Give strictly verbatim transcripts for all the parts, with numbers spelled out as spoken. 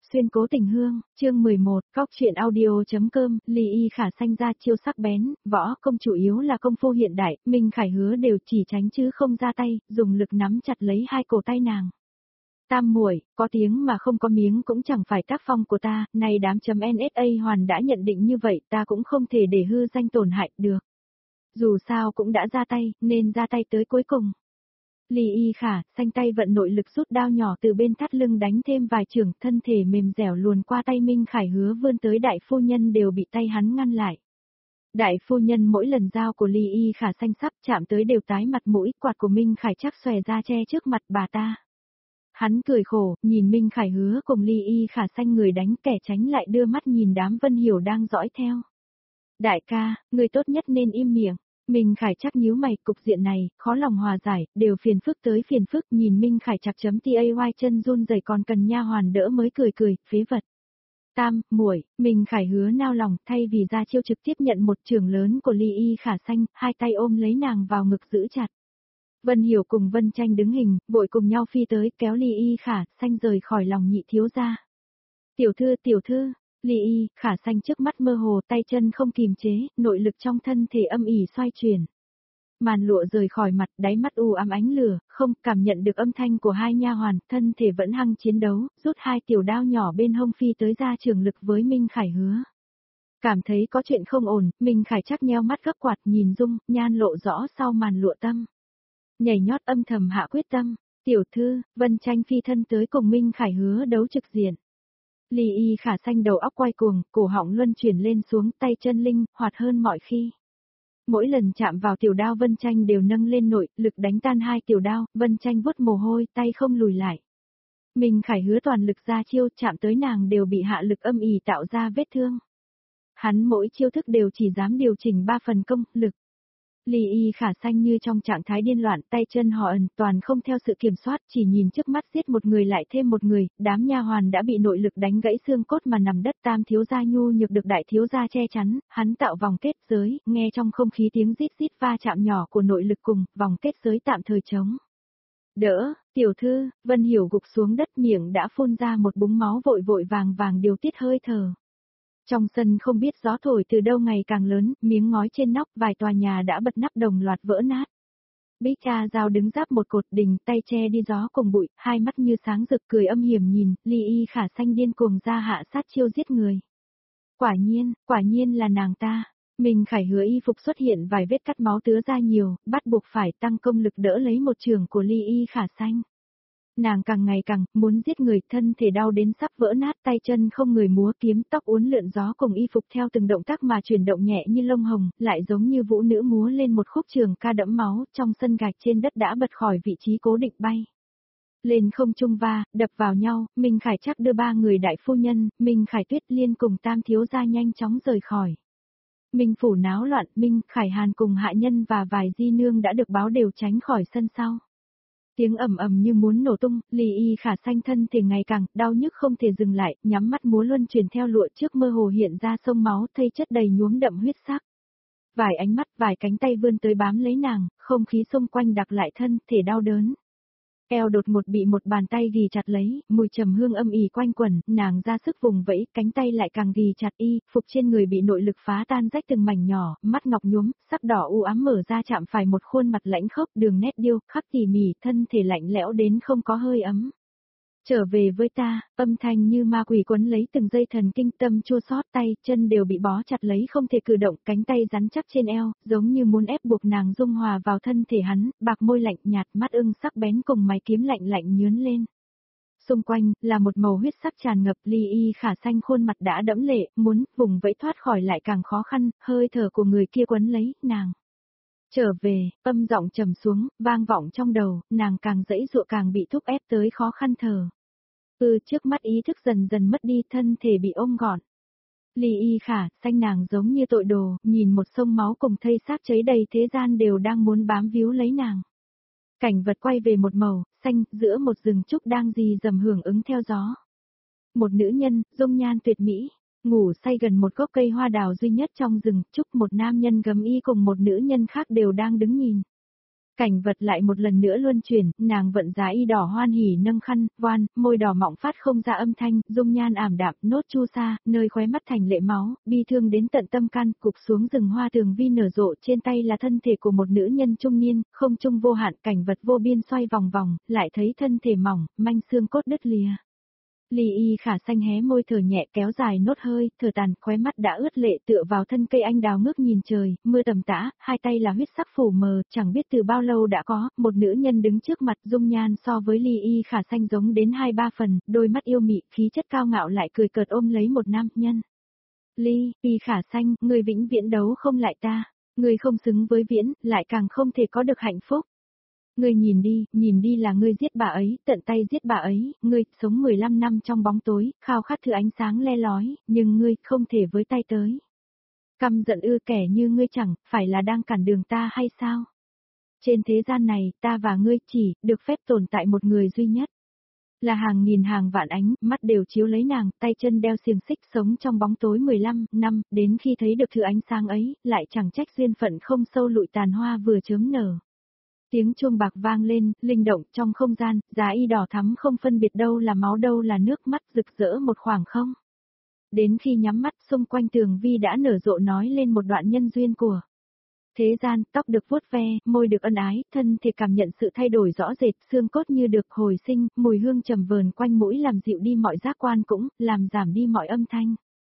Xuyên cố tình hương, chương mười một, Cóc truyện audio.com, Ly Y Khả Sanh ra chiêu sắc bén, võ công chủ yếu là công phu hiện đại, Minh Khải Hứa đều chỉ tránh chứ không ra tay, dùng lực nắm chặt lấy hai cổ tay nàng. Tam muội, có tiếng mà không có miếng cũng chẳng phải tác phong của ta, này đám chấm en ét a hoàn đã nhận định như vậy, ta cũng không thể để hư danh tổn hại được. Dù sao cũng đã ra tay, nên ra tay tới cuối cùng. Ly Y Khả Sanh tay vận nội lực rút đao nhỏ từ bên thắt lưng đánh thêm vài chưởng, thân thể mềm dẻo luồn qua tay Minh Khải Hứa vươn tới đại phu nhân đều bị tay hắn ngăn lại. Đại phu nhân mỗi lần dao của Ly Y Khả Sanh sắp chạm tới đều tái mặt mũi, quạt của Minh Khải chắc xòe ra che trước mặt bà ta. Hắn cười khổ, nhìn Minh Khải Hứa cùng Ly Y Khả Sanh người đánh kẻ tránh lại đưa mắt nhìn đám Vân Hiểu đang dõi theo. Đại ca, người tốt nhất nên im miệng. Minh Khải chắc nhíu mày, cục diện này, khó lòng hòa giải, đều phiền phức tới phiền phức, nhìn Minh Khải chặt chấm tay chân run rẩy còn cần nha hoàn đỡ mới cười cười, phế vật. Tam, muội, Minh Khải Hứa nao lòng, thay vì ra chiêu trực tiếp nhận một chưởng lớn của Ly Y Khả Sanh, hai tay ôm lấy nàng vào ngực giữ chặt. Vân Hiểu cùng Vân Tranh đứng hình, vội cùng nhau phi tới, kéo Ly Y Khả Sanh rời khỏi lòng nhị thiếu gia. Tiểu thư, tiểu thư. Ly Y Khả Sanh trước mắt mơ hồ, tay chân không kìm chế, nội lực trong thân thể âm ỉ xoay chuyển. Màn lụa rời khỏi mặt, đáy mắt u ám ánh lửa, không cảm nhận được âm thanh của hai nha hoàn, thân thể vẫn hăng chiến đấu, rút hai tiểu đao nhỏ bên hông phi tới ra trường lực với Minh Khải Hứa. Cảm thấy có chuyện không ổn, Minh Khải chắc nheo mắt gấp quạt nhìn Dung, nhan lộ rõ sau màn lụa tâm. Nhảy nhót âm thầm hạ quyết tâm, tiểu thư, Vân Tranh phi thân tới cùng Minh Khải Hứa đấu trực diện. Ly Y Khả Sanh đầu óc quay cuồng, cổ họng luân chuyển lên xuống, tay chân linh, hoạt hơn mọi khi. Mỗi lần chạm vào tiểu đao Vân Tranh đều nâng lên nội, lực đánh tan hai tiểu đao, Vân Tranh vuốt mồ hôi, tay không lùi lại. Minh Khải Hứa toàn lực ra chiêu, chạm tới nàng đều bị hạ lực âm ỉ tạo ra vết thương. Hắn mỗi chiêu thức đều chỉ dám điều chỉnh ba phần công, lực. Ly Y Khả Sanh như trong trạng thái điên loạn, tay chân họ ẩn, toàn không theo sự kiểm soát, chỉ nhìn trước mắt giết một người lại thêm một người, đám nha hoàn đã bị nội lực đánh gãy xương cốt mà nằm đất. Tam thiếu gia nhu nhược được đại thiếu gia che chắn, hắn tạo vòng kết giới, nghe trong không khí tiếng rít rít va chạm nhỏ của nội lực cùng, vòng kết giới tạm thời trống. Đỡ, tiểu thư, Vân Hiểu gục xuống đất, miệng đã phun ra một búng máu, vội vội vàng vàng điều tiết hơi thở. Trong sân không biết gió thổi từ đâu ngày càng lớn, miếng ngói trên nóc vài tòa nhà đã bật nắp đồng loạt vỡ nát. Bích Cha Giao đứng giáp một cột đình, tay che đi gió cùng bụi, hai mắt như sáng rực cười âm hiểm nhìn, Ly Y Khả Sanh điên cuồng ra hạ sát chiêu giết người. Quả nhiên, quả nhiên là nàng ta. Minh Khải Hứa y phục xuất hiện vài vết cắt máu tứa ra nhiều, bắt buộc phải tăng công lực đỡ lấy một trường của Ly Y Khả Sanh. Nàng càng ngày càng muốn giết người, thân thể đau đến sắp vỡ nát, tay chân không người múa kiếm, tóc uốn lượn gió cùng y phục theo từng động tác mà chuyển động nhẹ như lông hồng, lại giống như vũ nữ múa lên một khúc trường ca đẫm máu, trong sân gạch trên đất đã bật khỏi vị trí cố định bay. Lên không trung va, đập vào nhau, Minh Khải chắc đưa ba người đại phu nhân, Minh Khải Tuyết Liên cùng Tam thiếu gia nhanh chóng rời khỏi. Minh phủ náo loạn, Minh Khải Hàn cùng hạ nhân và vài di nương đã được báo đều tránh khỏi sân sau. Tiếng ầm ầm như muốn nổ tung, Ly Y Khả Sanh thân thể ngày càng đau nhức không thể dừng lại, nhắm mắt múa luân chuyển theo lụa trước mơ hồ hiện ra sông máu thây chất đầy nhuốm đậm huyết sắc. Vài ánh mắt, vài cánh tay vươn tới bám lấy nàng, không khí xung quanh đặc lại thân thể đau đớn. Eo đột một bị một bàn tay ghì chặt lấy, mùi trầm hương âm ỉ quanh quẩn, nàng ra sức vùng vẫy, cánh tay lại càng ghì chặt y, phục trên người bị nội lực phá tan rách từng mảnh nhỏ, mắt ngọc nhuốm, sắc đỏ u ám mở ra chạm phải một khuôn mặt lãnh khốc, đường nét điêu khắc tỉ mỉ, thân thể lạnh lẽo đến không có hơi ấm. Trở về với ta, âm thanh như ma quỷ quấn lấy từng dây thần kinh, tâm chua xót, tay, chân đều bị bó chặt lấy không thể cử động, cánh tay rắn chắc trên eo, giống như muốn ép buộc nàng dung hòa vào thân thể hắn, bạc môi lạnh nhạt, mắt ưng sắc bén cùng mày kiếm lạnh lạnh nhướn lên. Xung quanh, là một màu huyết sắc tràn ngập, Ly Y Khả Sanh khuôn mặt đã đẫm lệ, muốn vùng vẫy thoát khỏi lại càng khó khăn, hơi thở của người kia quấn lấy, nàng. Trở về, âm giọng trầm xuống, vang vọng trong đầu, nàng càng dãy dụa càng bị thúc ép tới khó khăn thở. Ừ, trước mắt ý thức dần dần mất đi, thân thể bị ôm gọn. Ly Y Khả Sanh nàng giống như tội đồ, nhìn một sông máu cùng thây xác cháy đầy thế gian đều đang muốn bám víu lấy nàng. Cảnh vật quay về một màu, xanh, giữa một rừng trúc đang rì rầm hưởng ứng theo gió. Một nữ nhân, dung nhan tuyệt mỹ, ngủ say gần một gốc cây hoa đào duy nhất trong rừng trúc, một nam nhân gấm y cùng một nữ nhân khác đều đang đứng nhìn. Cảnh vật lại một lần nữa luân chuyển, nàng vận giá y đỏ hoan hỉ nâng khăn, voan, môi đỏ mọng phát không ra âm thanh, dung nhan ảm đạm, nốt chu sa, nơi khóe mắt thành lệ máu, bi thương đến tận tâm can, cục xuống rừng hoa tường vi nở rộ, trên tay là thân thể của một nữ nhân trung niên, không trung vô hạn, cảnh vật vô biên xoay vòng vòng, lại thấy thân thể mỏng, manh xương cốt đứt lìa. Ly Y Khả Xanh hé môi thở nhẹ kéo dài nốt hơi, thở tàn, khóe mắt đã ướt lệ tựa vào thân cây anh đào ngước nhìn trời, mưa tầm tã, hai tay là huyết sắc phủ mờ, chẳng biết từ bao lâu đã có, một nữ nhân đứng trước mặt dung nhan so với Ly Y Khả Xanh giống đến hai ba phần, đôi mắt yêu mị, khí chất cao ngạo lại cười cợt ôm lấy một nam nhân. Ly Y Khả Xanh, người vĩnh viễn đấu không lại ta, người không xứng với viễn, lại càng không thể có được hạnh phúc. Ngươi nhìn đi, nhìn đi là ngươi giết bà ấy, tận tay giết bà ấy, ngươi sống mười lăm năm trong bóng tối, khao khát thứ ánh sáng le lói, nhưng ngươi không thể với tay tới. Căm giận ư, kẻ như ngươi chẳng phải là đang cản đường ta hay sao? Trên thế gian này, ta và ngươi chỉ được phép tồn tại một người duy nhất. Là hàng nghìn hàng vạn ánh, mắt đều chiếu lấy nàng, tay chân đeo xiềng xích sống trong bóng tối mười lăm năm, đến khi thấy được thứ ánh sáng ấy, lại chẳng trách duyên phận không sâu lụi tàn hoa vừa chớm nở. Tiếng chuông bạc vang lên, linh động trong không gian, giá y đỏ thắm không phân biệt đâu là máu đâu là nước mắt rực rỡ một khoảng không. Đến khi nhắm mắt xung quanh tường vi đã nở rộ nói lên một đoạn nhân duyên của thế gian, tóc được vuốt ve, môi được ân ái, thân thể cảm nhận sự thay đổi rõ rệt, xương cốt như được hồi sinh, mùi hương trầm vờn quanh mũi làm dịu đi mọi giác quan cũng, làm giảm đi mọi âm thanh.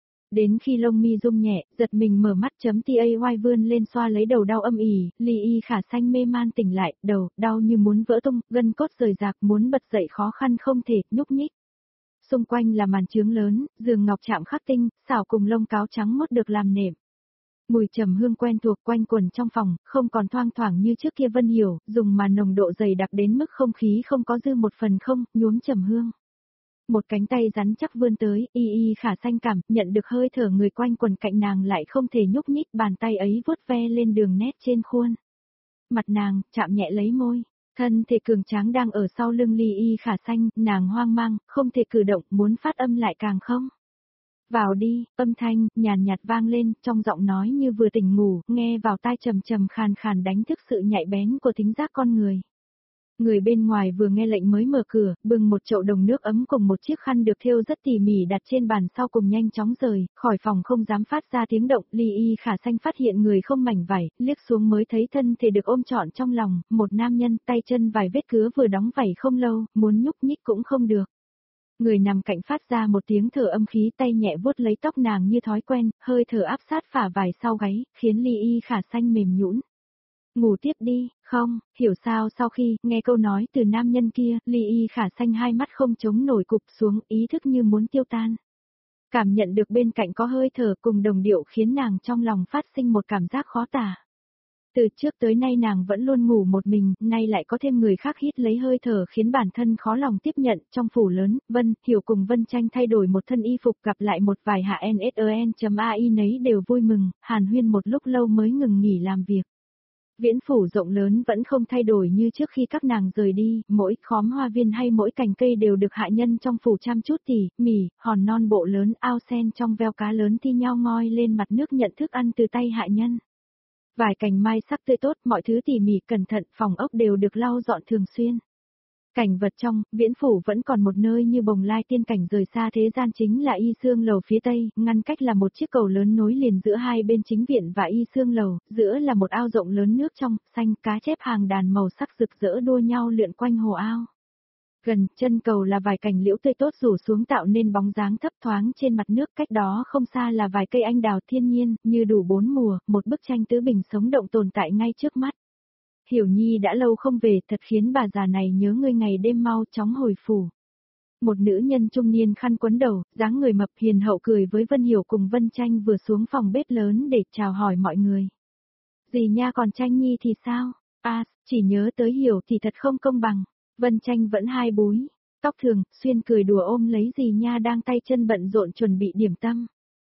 Đến khi lông mi rung nhẹ, giật mình mở mắt chấm tay vươn lên xoa lấy đầu đau âm ỉ, Ly Y Khả Xanh mê man tỉnh lại, đầu, đau như muốn vỡ tung, gân cốt rời rạc muốn bật dậy khó khăn không thể, nhúc nhích. Xung quanh là màn chướng lớn, giường ngọc chạm khắc tinh, xảo cùng lông cáo trắng mốt được làm nệm. Mùi trầm hương quen thuộc quanh quần trong phòng, không còn thoang thoảng như trước kia Vân Hiểu, dùng mà nồng độ dày đặc đến mức không khí không có dư một phần không, nhuốm trầm hương. Một cánh tay rắn chắc vươn tới, Y Y Khả Xanh cảm, nhận được hơi thở người quanh quần cạnh nàng lại không thể nhúc nhích, bàn tay ấy vuốt ve lên đường nét trên khuôn. Mặt nàng, chạm nhẹ lấy môi, thân thể cường tráng đang ở sau lưng Ly Y Khả Xanh, nàng hoang mang, không thể cử động, muốn phát âm lại càng không. Vào đi, âm thanh, nhàn nhạt vang lên, trong giọng nói như vừa tỉnh ngủ, nghe vào tai trầm trầm khàn khàn đánh thức sự nhạy bén của thính giác con người. Người bên ngoài vừa nghe lệnh mới mở cửa, bưng một chậu đồng nước ấm cùng một chiếc khăn được thêu rất tỉ mỉ đặt trên bàn sau cùng nhanh chóng rời, khỏi phòng không dám phát ra tiếng động, Ly Y Khả Xanh phát hiện người không mảnh vải, liếc xuống mới thấy thân thể được ôm trọn trong lòng, một nam nhân tay chân vài vết cứa vừa đóng vảy không lâu, muốn nhúc nhích cũng không được. Người nằm cạnh phát ra một tiếng thở âm khí tay nhẹ vuốt lấy tóc nàng như thói quen, hơi thở áp sát phả vải sau gáy, khiến Ly Y Khả Xanh mềm nhũn. Ngủ tiếp đi, không, hiểu sao sau khi nghe câu nói từ nam nhân kia, Ly Y Khả Xanh hai mắt không chống nổi cụp xuống, ý thức như muốn tiêu tan. Cảm nhận được bên cạnh có hơi thở cùng đồng điệu khiến nàng trong lòng phát sinh một cảm giác khó tả. Từ trước tới nay nàng vẫn luôn ngủ một mình, nay lại có thêm người khác hít lấy hơi thở khiến bản thân khó lòng tiếp nhận. Trong phủ lớn, Vân, Hiểu cùng Vân Tranh thay đổi một thân y phục gặp lại một vài hạ en ét en chấm a i nấy đều vui mừng, hàn huyên một lúc lâu mới ngừng nghỉ làm việc. Viễn phủ rộng lớn vẫn không thay đổi như trước khi các nàng rời đi, mỗi khóm hoa viên hay mỗi cành cây đều được hạ nhân trong phủ chăm chút tỉ, mỉ, hòn non bộ lớn, ao sen trong veo cá lớn thi nhau ngoi lên mặt nước nhận thức ăn từ tay hạ nhân. Vài cành mai sắc tươi tốt, mọi thứ tỉ mỉ cẩn thận, phòng ốc đều được lau dọn thường xuyên. Cảnh vật trong, viễn phủ vẫn còn một nơi như bồng lai tiên cảnh rời xa thế gian chính là Y Xương Lầu phía tây, ngăn cách là một chiếc cầu lớn nối liền giữa hai bên chính viện và Y Xương Lầu, giữa là một ao rộng lớn nước trong, xanh, cá chép hàng đàn màu sắc rực rỡ đua nhau lượn quanh hồ ao. Gần chân cầu là vài cành liễu tươi tốt rủ xuống tạo nên bóng dáng thấp thoáng trên mặt nước, cách đó không xa là vài cây anh đào thiên nhiên, như đủ bốn mùa, một bức tranh tứ bình sống động tồn tại ngay trước mắt. Hiểu Nhi đã lâu không về, thật khiến bà già này nhớ ngươi ngày đêm mau chóng hồi phủ. Một nữ nhân trung niên khăn quấn đầu, dáng người mập hiền hậu cười với Vân Hiểu cùng Vân Tranh vừa xuống phòng bếp lớn để chào hỏi mọi người. Dì nha còn Tranh Nhi thì sao? À, chỉ nhớ tới Hiểu thì thật không công bằng. Vân Tranh vẫn hai búi, tóc thường, xuyên cười đùa ôm lấy dì nha đang tay chân bận rộn chuẩn bị điểm tâm.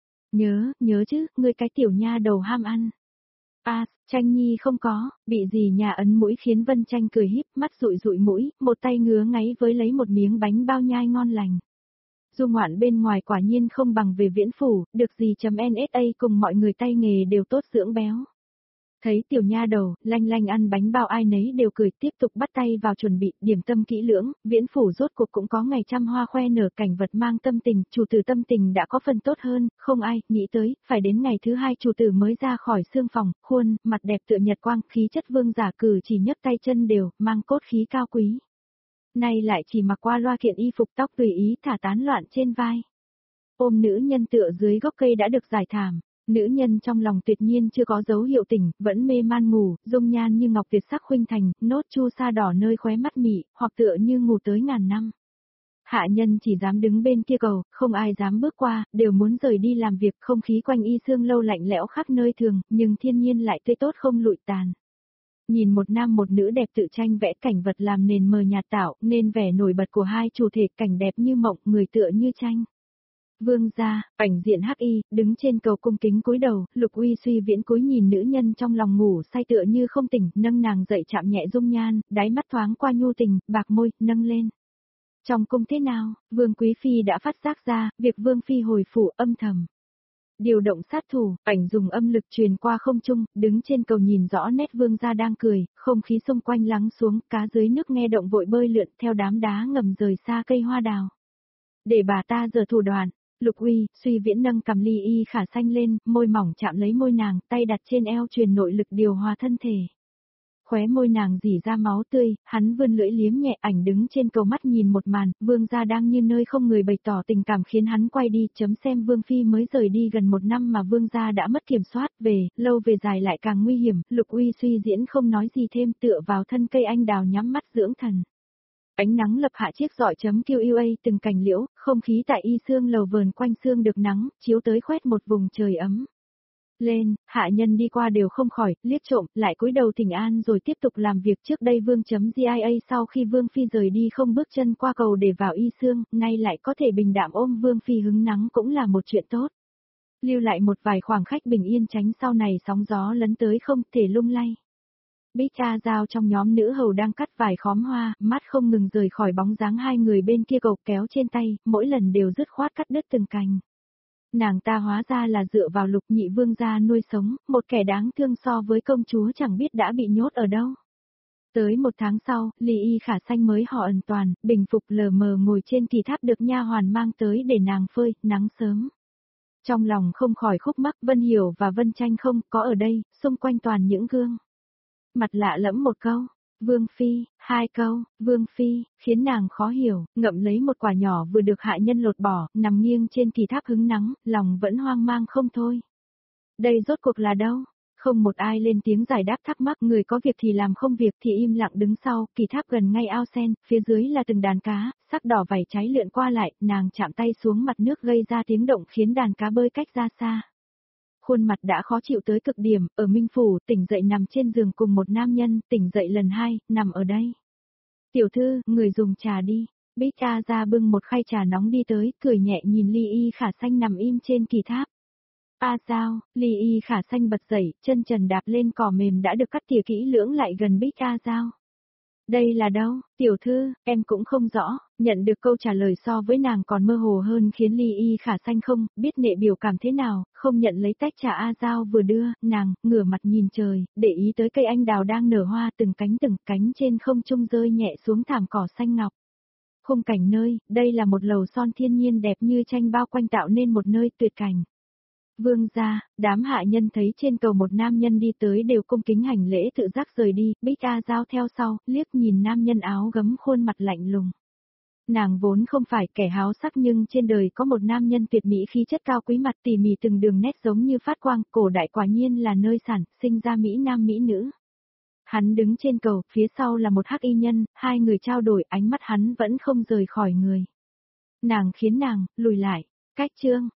Nhớ, nhớ chứ, ngươi cái tiểu nha đầu ham ăn. À, Tranh Nhi không có, bị dì nhà ấn mũi khiến Vân Tranh cười híp mắt rụi rụi mũi, một tay ngứa ngáy với lấy một miếng bánh bao nhai ngon lành. Du ngoạn bên ngoài quả nhiên không bằng về viễn phủ, được dì chấm en ét a cùng mọi người tay nghề đều tốt dưỡng béo. Thấy tiểu nha đầu, lanh lanh ăn bánh bao ai nấy đều cười tiếp tục bắt tay vào chuẩn bị, điểm tâm kỹ lưỡng, viễn phủ rốt cuộc cũng có ngày trăm hoa khoe nở cảnh vật mang tâm tình, chủ tử tâm tình đã có phần tốt hơn, không ai, nghĩ tới, phải đến ngày thứ hai chủ tử mới ra khỏi xương phòng, khuôn, mặt đẹp tựa nhật quang, khí chất vương giả cử chỉ nhấc tay chân đều, mang cốt khí cao quý. Nay lại chỉ mặc qua loa kiện y phục tóc tùy ý thả tán loạn trên vai. Ôm nữ nhân tựa dưới gốc cây đã được giải thảm. Nữ nhân trong lòng tuyệt nhiên chưa có dấu hiệu tỉnh, vẫn mê man ngủ, dung nhan như ngọc tuyệt sắc khuynh thành, nốt chu sa đỏ nơi khóe mắt mị, hoặc tựa như ngủ tới ngàn năm. Hạ nhân chỉ dám đứng bên kia cầu, không ai dám bước qua, đều muốn rời đi làm việc, không khí quanh y xương lâu lạnh lẽo khắp nơi thường, nhưng thiên nhiên lại tươi tốt không lụi tàn. Nhìn một nam một nữ đẹp tự tranh vẽ cảnh vật làm nền mờ nhạt tạo, nên vẻ nổi bật của hai chủ thể cảnh đẹp như mộng, người tựa như tranh. Vương gia, ảnh diện hắc y, đứng trên cầu cung kính cúi đầu, Lục Uy suy viễn cúi nhìn nữ nhân trong lòng ngủ say tựa như không tỉnh, nâng nàng dậy chạm nhẹ dung nhan, đáy mắt thoáng qua nhu tình, bạc môi, nâng lên. Trong cung thế nào, Vương Quý Phi đã phát giác ra, việc Vương Phi hồi phủ âm thầm. Điều động sát thủ, ảnh dùng âm lực truyền qua không trung, đứng trên cầu nhìn rõ nét vương gia đang cười, không khí xung quanh lắng xuống, cá dưới nước nghe động vội bơi lượn theo đám đá ngầm rời xa cây hoa đào. Để bà ta giở thủ đoạn. Lục Uy, suy viễn nâng cầm ly y khả xanh lên, môi mỏng chạm lấy môi nàng, tay đặt trên eo truyền nội lực điều hòa thân thể. Khóe môi nàng dỉ ra máu tươi, hắn vươn lưỡi liếm nhẹ ảnh đứng trên cầu mắt nhìn một màn, vương gia đang như nơi không người bày tỏ tình cảm khiến hắn quay đi, chấm xem vương phi mới rời đi gần một năm mà vương gia đã mất kiểm soát, về, lâu về dài lại càng nguy hiểm, Lục Uy suy diễn không nói gì thêm tựa vào thân cây anh đào nhắm mắt dưỡng thần. Ánh nắng lập hạ chiếc rọi chấm quy a từng cành liễu, không khí tại y xương lầu vờn quanh xương được nắng, chiếu tới khoét một vùng trời ấm. Lên, hạ nhân đi qua đều không khỏi, liếc trộm, lại cúi đầu thỉnh an rồi tiếp tục làm việc trước đây vương chấm gia sau khi vương phi rời đi không bước chân qua cầu để vào y xương, nay lại có thể bình đạm ôm vương phi hứng nắng cũng là một chuyện tốt. Lưu lại một vài khoảng khách bình yên tránh sau này sóng gió lấn tới không thể lung lay. Bích A Giao trong nhóm nữ hầu đang cắt vài khóm hoa, mắt không ngừng rời khỏi bóng dáng hai người bên kia cầu kéo trên tay, mỗi lần đều dứt khoát cắt đứt từng cành. Nàng ta hóa ra là dựa vào Lục nhị vương gia nuôi sống, một kẻ đáng thương so với công chúa chẳng biết đã bị nhốt ở đâu. Tới một tháng sau, Ly Y khả xanh mới họ ẩn toàn, bình phục lờ mờ ngồi trên kỳ tháp được nha hoàn mang tới để nàng phơi, nắng sớm. Trong lòng không khỏi khúc mắc, Vân Hiểu và Vân Tranh không có ở đây, xung quanh toàn những gương. Mặt lạ lẫm một câu, Vương Phi, hai câu, Vương Phi, khiến nàng khó hiểu, ngậm lấy một quả nhỏ vừa được hạ nhân lột bỏ, nằm nghiêng trên kỳ tháp hứng nắng, lòng vẫn hoang mang không thôi. Đây rốt cuộc là đâu? Không một ai lên tiếng giải đáp thắc mắc, người có việc thì làm không việc thì im lặng đứng sau, kỳ tháp gần ngay ao sen, phía dưới là từng đàn cá, sắc đỏ vảy cháy lượn qua lại, nàng chạm tay xuống mặt nước gây ra tiếng động khiến đàn cá bơi cách ra xa. Khuôn mặt đã khó chịu tới cực điểm, ở Minh Phủ, tỉnh dậy nằm trên giường cùng một nam nhân, tỉnh dậy lần hai, nằm ở đây. Tiểu thư, người dùng trà đi. Bích A ra bưng một khay trà nóng đi tới, cười nhẹ nhìn Ly Y khả xanh nằm im trên kỳ tháp. A Giao, Ly Y khả xanh bật dậy, chân trần đạp lên cỏ mềm đã được cắt tỉa kỹ lưỡng lại gần Bích A Giao. Đây là đâu, tiểu thư, em cũng không rõ, nhận được câu trả lời so với nàng còn mơ hồ hơn khiến Ly Y khả xanh không biết nệ biểu cảm thế nào, không nhận lấy tách trà A Giao vừa đưa, nàng, ngửa mặt nhìn trời, để ý tới cây anh đào đang nở hoa từng cánh từng cánh trên không trung rơi nhẹ xuống thảm cỏ xanh ngọc. Khung cảnh nơi, đây là một lầu son thiên nhiên đẹp như tranh bao quanh tạo nên một nơi tuyệt cảnh. Vương gia, đám hạ nhân thấy trên cầu một nam nhân đi tới đều cung kính hành lễ tự giác rời đi, Bích A Giao theo sau, liếc nhìn nam nhân áo gấm khuôn mặt lạnh lùng. Nàng vốn không phải kẻ háo sắc nhưng trên đời có một nam nhân tuyệt mỹ khí chất cao quý mặt tỉ mỉ từng đường nét giống như phát quang, cổ đại quả nhiên là nơi sản sinh ra mỹ nam mỹ nữ. Hắn đứng trên cầu, phía sau là một hắc y nhân, hai người trao đổi ánh mắt hắn vẫn không rời khỏi người. Nàng khiến nàng, lùi lại, cách chương.